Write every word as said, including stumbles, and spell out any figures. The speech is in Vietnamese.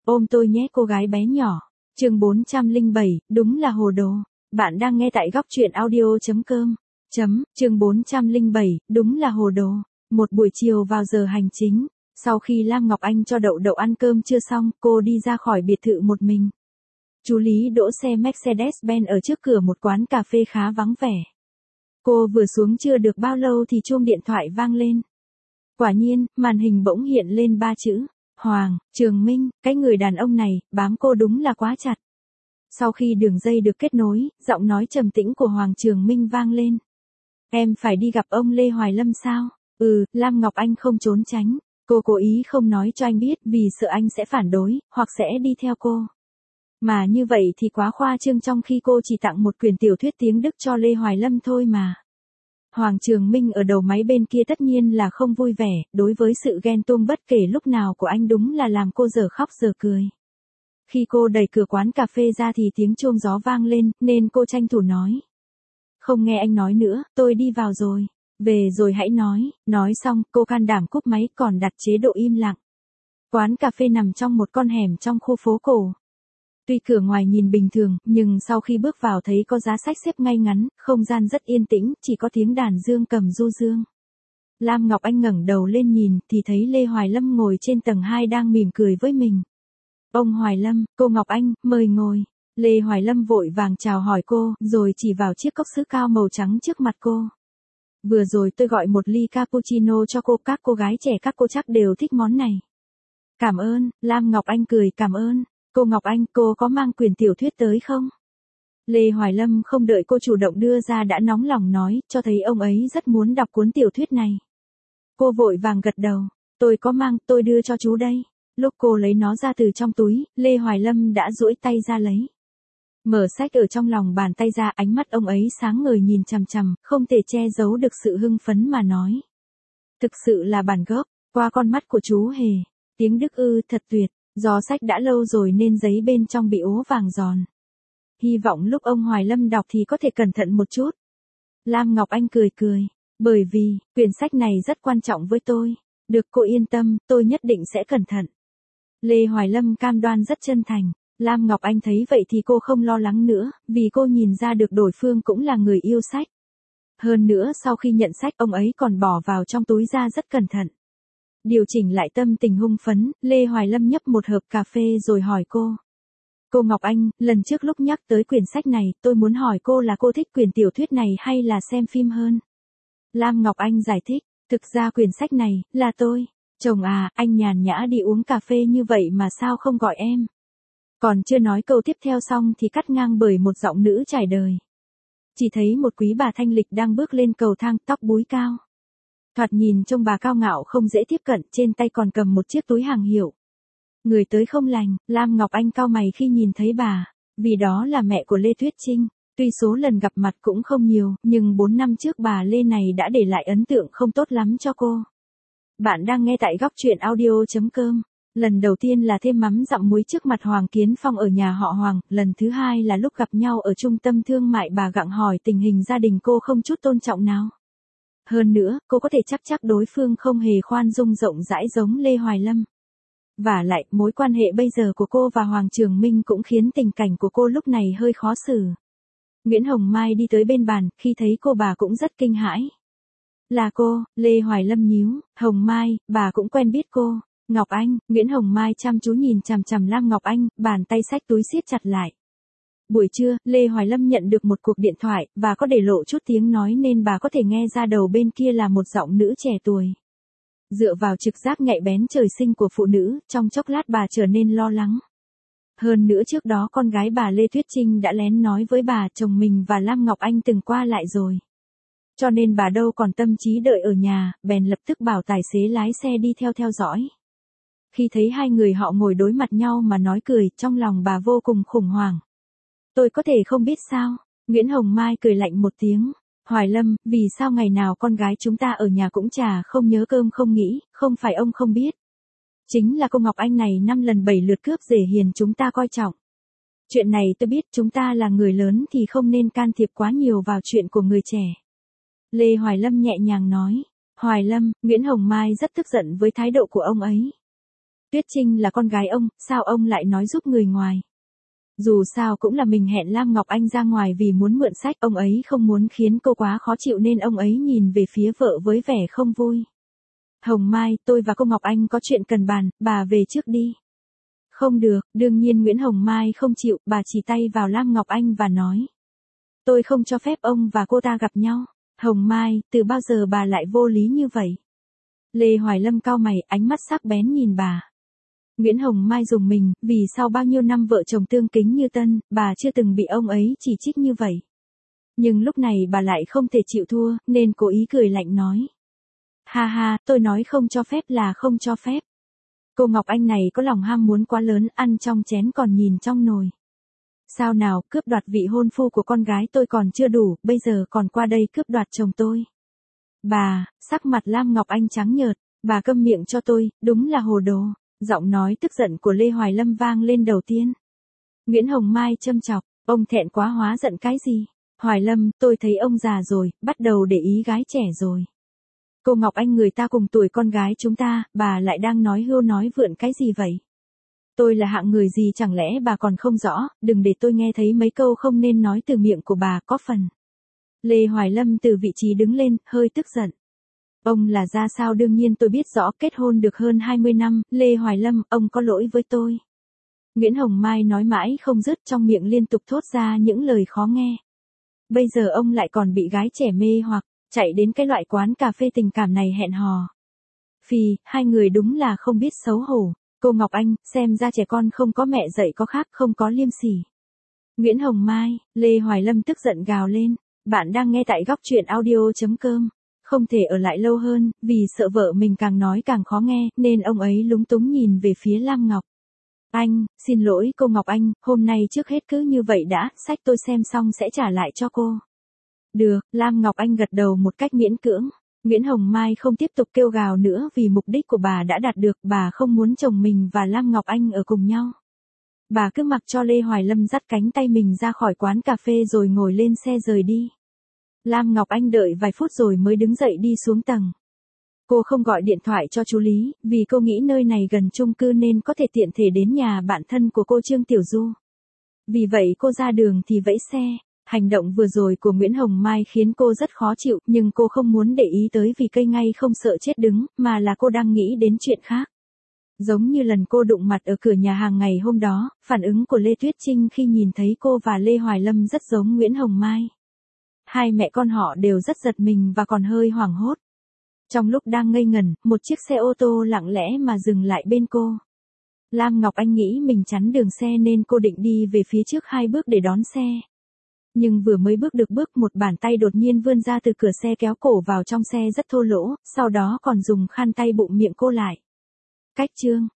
Ôm tôi nhé cô gái bé nhỏ. Chương bốn trăm lẻ bảy, đúng là hồ đồ. Bạn đang nghe tại góc truyện audio chấm com. Chấm, chương bốn trăm lẻ bảy, đúng là hồ đồ. Một buổi chiều vào giờ hành chính, sau khi Lam Ngọc Anh cho Đậu Đậu ăn cơm chưa xong, cô đi ra khỏi biệt thự một mình. Chú Lý đỗ xe Mercedes-Benz ở trước cửa một quán cà phê khá vắng vẻ. Cô vừa xuống chưa được bao lâu thì chuông điện thoại vang lên. Quả nhiên, màn hình bỗng hiện lên ba chữ. Hoàng, Trường Minh, cái người đàn ông này, bám cô đúng là quá chặt. Sau khi đường dây được kết nối, giọng nói trầm tĩnh của Hoàng Trường Minh vang lên. Em phải đi gặp ông Lê Hoài Lâm sao? Ừ, Lam Ngọc Anh không trốn tránh. Cô cố ý không nói cho anh biết vì sợ anh sẽ phản đối, hoặc sẽ đi theo cô. Mà như vậy thì quá khoa trương trong khi cô chỉ tặng một quyển tiểu thuyết tiếng Đức cho Lê Hoài Lâm thôi mà. Hoàng Trường Minh ở đầu máy bên kia tất nhiên là không vui vẻ, đối với sự ghen tuông bất kể lúc nào của anh đúng là làm cô giờ khóc giờ cười. Khi cô đẩy cửa quán cà phê ra thì tiếng chuông gió vang lên, nên cô tranh thủ nói. Không nghe anh nói nữa, tôi đi vào rồi. Về rồi hãy nói, nói xong, cô can đảm cúp máy còn đặt chế độ im lặng. Quán cà phê nằm trong một con hẻm trong khu phố cổ. Tuy cửa ngoài nhìn bình thường, nhưng sau khi bước vào thấy có giá sách xếp ngay ngắn, không gian rất yên tĩnh, chỉ có tiếng đàn dương cầm du dương. Lam Ngọc Anh ngẩng đầu lên nhìn, thì thấy Lê Hoài Lâm ngồi trên tầng hai đang mỉm cười với mình. Ông Hoài Lâm, cô Ngọc Anh, mời ngồi. Lê Hoài Lâm vội vàng chào hỏi cô, rồi chỉ vào chiếc cốc sứ cao màu trắng trước mặt cô. Vừa rồi tôi gọi một ly cappuccino cho cô, các cô gái trẻ các cô chắc đều thích món này. Cảm ơn, Lam Ngọc Anh cười cảm ơn. Cô Ngọc Anh, cô có mang quyển tiểu thuyết tới không? Lê Hoài Lâm không đợi cô chủ động đưa ra đã nóng lòng nói, cho thấy ông ấy rất muốn đọc cuốn tiểu thuyết này. Cô vội vàng gật đầu, tôi có mang, tôi đưa cho chú đây. Lúc cô lấy nó ra từ trong túi, Lê Hoài Lâm đã duỗi tay ra lấy. Mở sách ở trong lòng bàn tay ra, ánh mắt ông ấy sáng ngời nhìn chằm chằm, không thể che giấu được sự hưng phấn mà nói. Thực sự là bản gốc, qua con mắt của chú Hề. Tiếng Đức ư, thật tuyệt. Do sách đã lâu rồi nên giấy bên trong bị ố vàng giòn. Hy vọng lúc ông Hoài Lâm đọc thì có thể cẩn thận một chút. Lam Ngọc Anh cười cười. Bởi vì, quyển sách này rất quan trọng với tôi. Được cô yên tâm, tôi nhất định sẽ cẩn thận. Lê Hoài Lâm cam đoan rất chân thành. Lam Ngọc Anh thấy vậy thì cô không lo lắng nữa, vì cô nhìn ra được đối phương cũng là người yêu sách. Hơn nữa sau khi nhận sách ông ấy còn bỏ vào trong túi ra rất cẩn thận. Điều chỉnh lại tâm tình hung phấn, Lê Hoài Lâm nhấp một hộp cà phê rồi hỏi cô. Cô Ngọc Anh, lần trước lúc nhắc tới quyển sách này, tôi muốn hỏi cô là cô thích quyển tiểu thuyết này hay là xem phim hơn? Lam Ngọc Anh giải thích, thực ra quyển sách này, là tôi. Chồng à, anh nhàn nhã đi uống cà phê như vậy mà sao không gọi em? Còn chưa nói câu tiếp theo xong thì cắt ngang bởi một giọng nữ trải đời. Chỉ thấy một quý bà thanh lịch đang bước lên cầu thang, tóc búi cao. Thoạt nhìn trông bà cao ngạo không dễ tiếp cận, trên tay còn cầm một chiếc túi hàng hiệu. Người tới không lành, Lam Ngọc Anh cau mày khi nhìn thấy bà, vì đó là mẹ của Lê Tuyết Trinh. Tuy số lần gặp mặt cũng không nhiều, nhưng bốn năm trước bà Lê này đã để lại ấn tượng không tốt lắm cho cô. Bạn đang nghe tại góc truyện audio chấm com. Lần đầu tiên là thêm mắm dặm muối trước mặt Hoàng Kiến Phong ở nhà họ Hoàng, lần thứ hai là lúc gặp nhau ở trung tâm thương mại, bà gặng hỏi tình hình gia đình cô không chút tôn trọng nào. Hơn nữa, cô có thể chắc chắc đối phương không hề khoan dung rộng rãi giống Lê Hoài Lâm. Vả lại, mối quan hệ bây giờ của cô và Hoàng Trường Minh cũng khiến tình cảnh của cô lúc này hơi khó xử. Nguyễn Hồng Mai đi tới bên bàn, khi thấy cô bà cũng rất kinh hãi. Là cô, Lê Hoài Lâm nhíu, Hồng Mai, bà cũng quen biết cô. Ngọc Anh, Nguyễn Hồng Mai chăm chú nhìn chằm chằm Lam Ngọc Anh, bàn tay xách túi siết chặt lại. Buổi trưa, Lê Hoài Lâm nhận được một cuộc điện thoại, và có để lộ chút tiếng nói nên bà có thể nghe ra đầu bên kia là một giọng nữ trẻ tuổi. Dựa vào trực giác nhạy bén trời sinh của phụ nữ, trong chốc lát bà trở nên lo lắng. Hơn nữa trước đó con gái bà Lê Tuyết Trinh đã lén nói với bà chồng mình và Lam Ngọc Anh từng qua lại rồi. Cho nên bà đâu còn tâm trí đợi ở nhà, bèn lập tức bảo tài xế lái xe đi theo theo dõi. Khi thấy hai người họ ngồi đối mặt nhau mà nói cười, trong lòng bà vô cùng khủng hoảng. Tôi có thể không biết sao? Nguyễn Hồng Mai cười lạnh một tiếng. Hoài Lâm, vì sao ngày nào con gái chúng ta ở nhà cũng chả không nhớ cơm không nghĩ, không phải ông không biết. Chính là cô Ngọc Anh này năm lần bảy lượt cướp rể hiền chúng ta coi trọng. Chuyện này tôi biết, chúng ta là người lớn thì không nên can thiệp quá nhiều vào chuyện của người trẻ. Lê Hoài Lâm nhẹ nhàng nói. Hoài Lâm, Nguyễn Hồng Mai rất tức giận với thái độ của ông ấy. Tuyết Trinh là con gái ông, sao ông lại nói giúp người ngoài? Dù sao cũng là mình hẹn Lam Ngọc Anh ra ngoài vì muốn mượn sách, ông ấy không muốn khiến cô quá khó chịu nên ông ấy nhìn về phía vợ với vẻ không vui. Hồng Mai, tôi và cô Ngọc Anh có chuyện cần bàn, bà về trước đi. Không được, đương nhiên Nguyễn Hồng Mai không chịu, bà chỉ tay vào Lam Ngọc Anh và nói. Tôi không cho phép ông và cô ta gặp nhau. Hồng Mai, từ bao giờ bà lại vô lý như vậy? Lê Hoài Lâm cau mày, ánh mắt sắc bén nhìn bà. Nguyễn Hồng Mai rùng mình, vì sau bao nhiêu năm vợ chồng tương kính như tân, bà chưa từng bị ông ấy chỉ trích như vậy. Nhưng lúc này bà lại không thể chịu thua, nên cố ý cười lạnh nói. Ha ha, tôi nói không cho phép là không cho phép. Cô Ngọc Anh này có lòng ham muốn quá lớn, ăn trong chén còn nhìn trong nồi. Sao nào, cướp đoạt vị hôn phu của con gái tôi còn chưa đủ, bây giờ còn qua đây cướp đoạt chồng tôi. Bà, sắc mặt Lam Ngọc Anh trắng nhợt, bà câm miệng cho tôi, đúng là hồ đồ. Giọng nói tức giận của Lê Hoài Lâm vang lên đầu tiên. Nguyễn Hồng Mai châm chọc, ông thẹn quá hóa giận cái gì? Hoài Lâm, tôi thấy ông già rồi, bắt đầu để ý gái trẻ rồi. Cô Ngọc Anh người ta cùng tuổi con gái chúng ta, bà lại đang nói hưu nói vượn cái gì vậy? Tôi là hạng người gì chẳng lẽ bà còn không rõ, đừng để tôi nghe thấy mấy câu không nên nói từ miệng của bà có phần. Lê Hoài Lâm từ vị trí đứng lên, hơi tức giận. Ông là ra sao đương nhiên tôi biết rõ, kết hôn được hơn hai mươi năm, Lê Hoài Lâm, ông có lỗi với tôi. Nguyễn Hồng Mai nói mãi không dứt, trong miệng liên tục thốt ra những lời khó nghe. Bây giờ ông lại còn bị gái trẻ mê hoặc, chạy đến cái loại quán cà phê tình cảm này hẹn hò. Phì, hai người đúng là không biết xấu hổ. Cô Ngọc Anh, xem ra trẻ con không có mẹ dạy có khác, không có liêm sỉ. Nguyễn Hồng Mai, Lê Hoài Lâm tức giận gào lên. Bạn đang nghe tại góc truyện audio.com. Không thể ở lại lâu hơn, vì sợ vợ mình càng nói càng khó nghe, nên ông ấy lúng túng nhìn về phía Lam Ngọc Anh. Xin lỗi cô Ngọc Anh, hôm nay trước hết cứ như vậy đã, sách tôi xem xong sẽ trả lại cho cô. Được, Lam Ngọc Anh gật đầu một cách miễn cưỡng. Nguyễn Hồng Mai không tiếp tục kêu gào nữa vì mục đích của bà đã đạt được, bà không muốn chồng mình và Lam Ngọc Anh ở cùng nhau. Bà cứ mặc cho Lê Hoài Lâm dắt cánh tay mình ra khỏi quán cà phê rồi ngồi lên xe rời đi. Lam Ngọc Anh đợi vài phút rồi mới đứng dậy đi xuống tầng. Cô không gọi điện thoại cho chú Lý, vì cô nghĩ nơi này gần chung cư nên có thể tiện thể đến nhà bạn thân của cô Trương Tiểu Du. Vì vậy cô ra đường thì vẫy xe. Hành động vừa rồi của Nguyễn Hồng Mai khiến cô rất khó chịu, nhưng cô không muốn để ý tới vì cây ngay không sợ chết đứng, mà là cô đang nghĩ đến chuyện khác. Giống như lần cô đụng mặt ở cửa nhà hàng ngày hôm đó, phản ứng của Lê Tuyết Trinh khi nhìn thấy cô và Lê Hoài Lâm rất giống Nguyễn Hồng Mai. Hai mẹ con họ đều rất giật mình và còn hơi hoảng hốt. Trong lúc đang ngây ngẩn, một chiếc xe ô tô lặng lẽ mà dừng lại bên cô. Lam Ngọc Anh nghĩ mình chắn đường xe nên cô định đi về phía trước hai bước để đón xe. Nhưng vừa mới bước được bước, một bàn tay đột nhiên vươn ra từ cửa xe kéo cổ vào trong xe rất thô lỗ, sau đó còn dùng khăn tay bụm miệng cô lại. Cách chương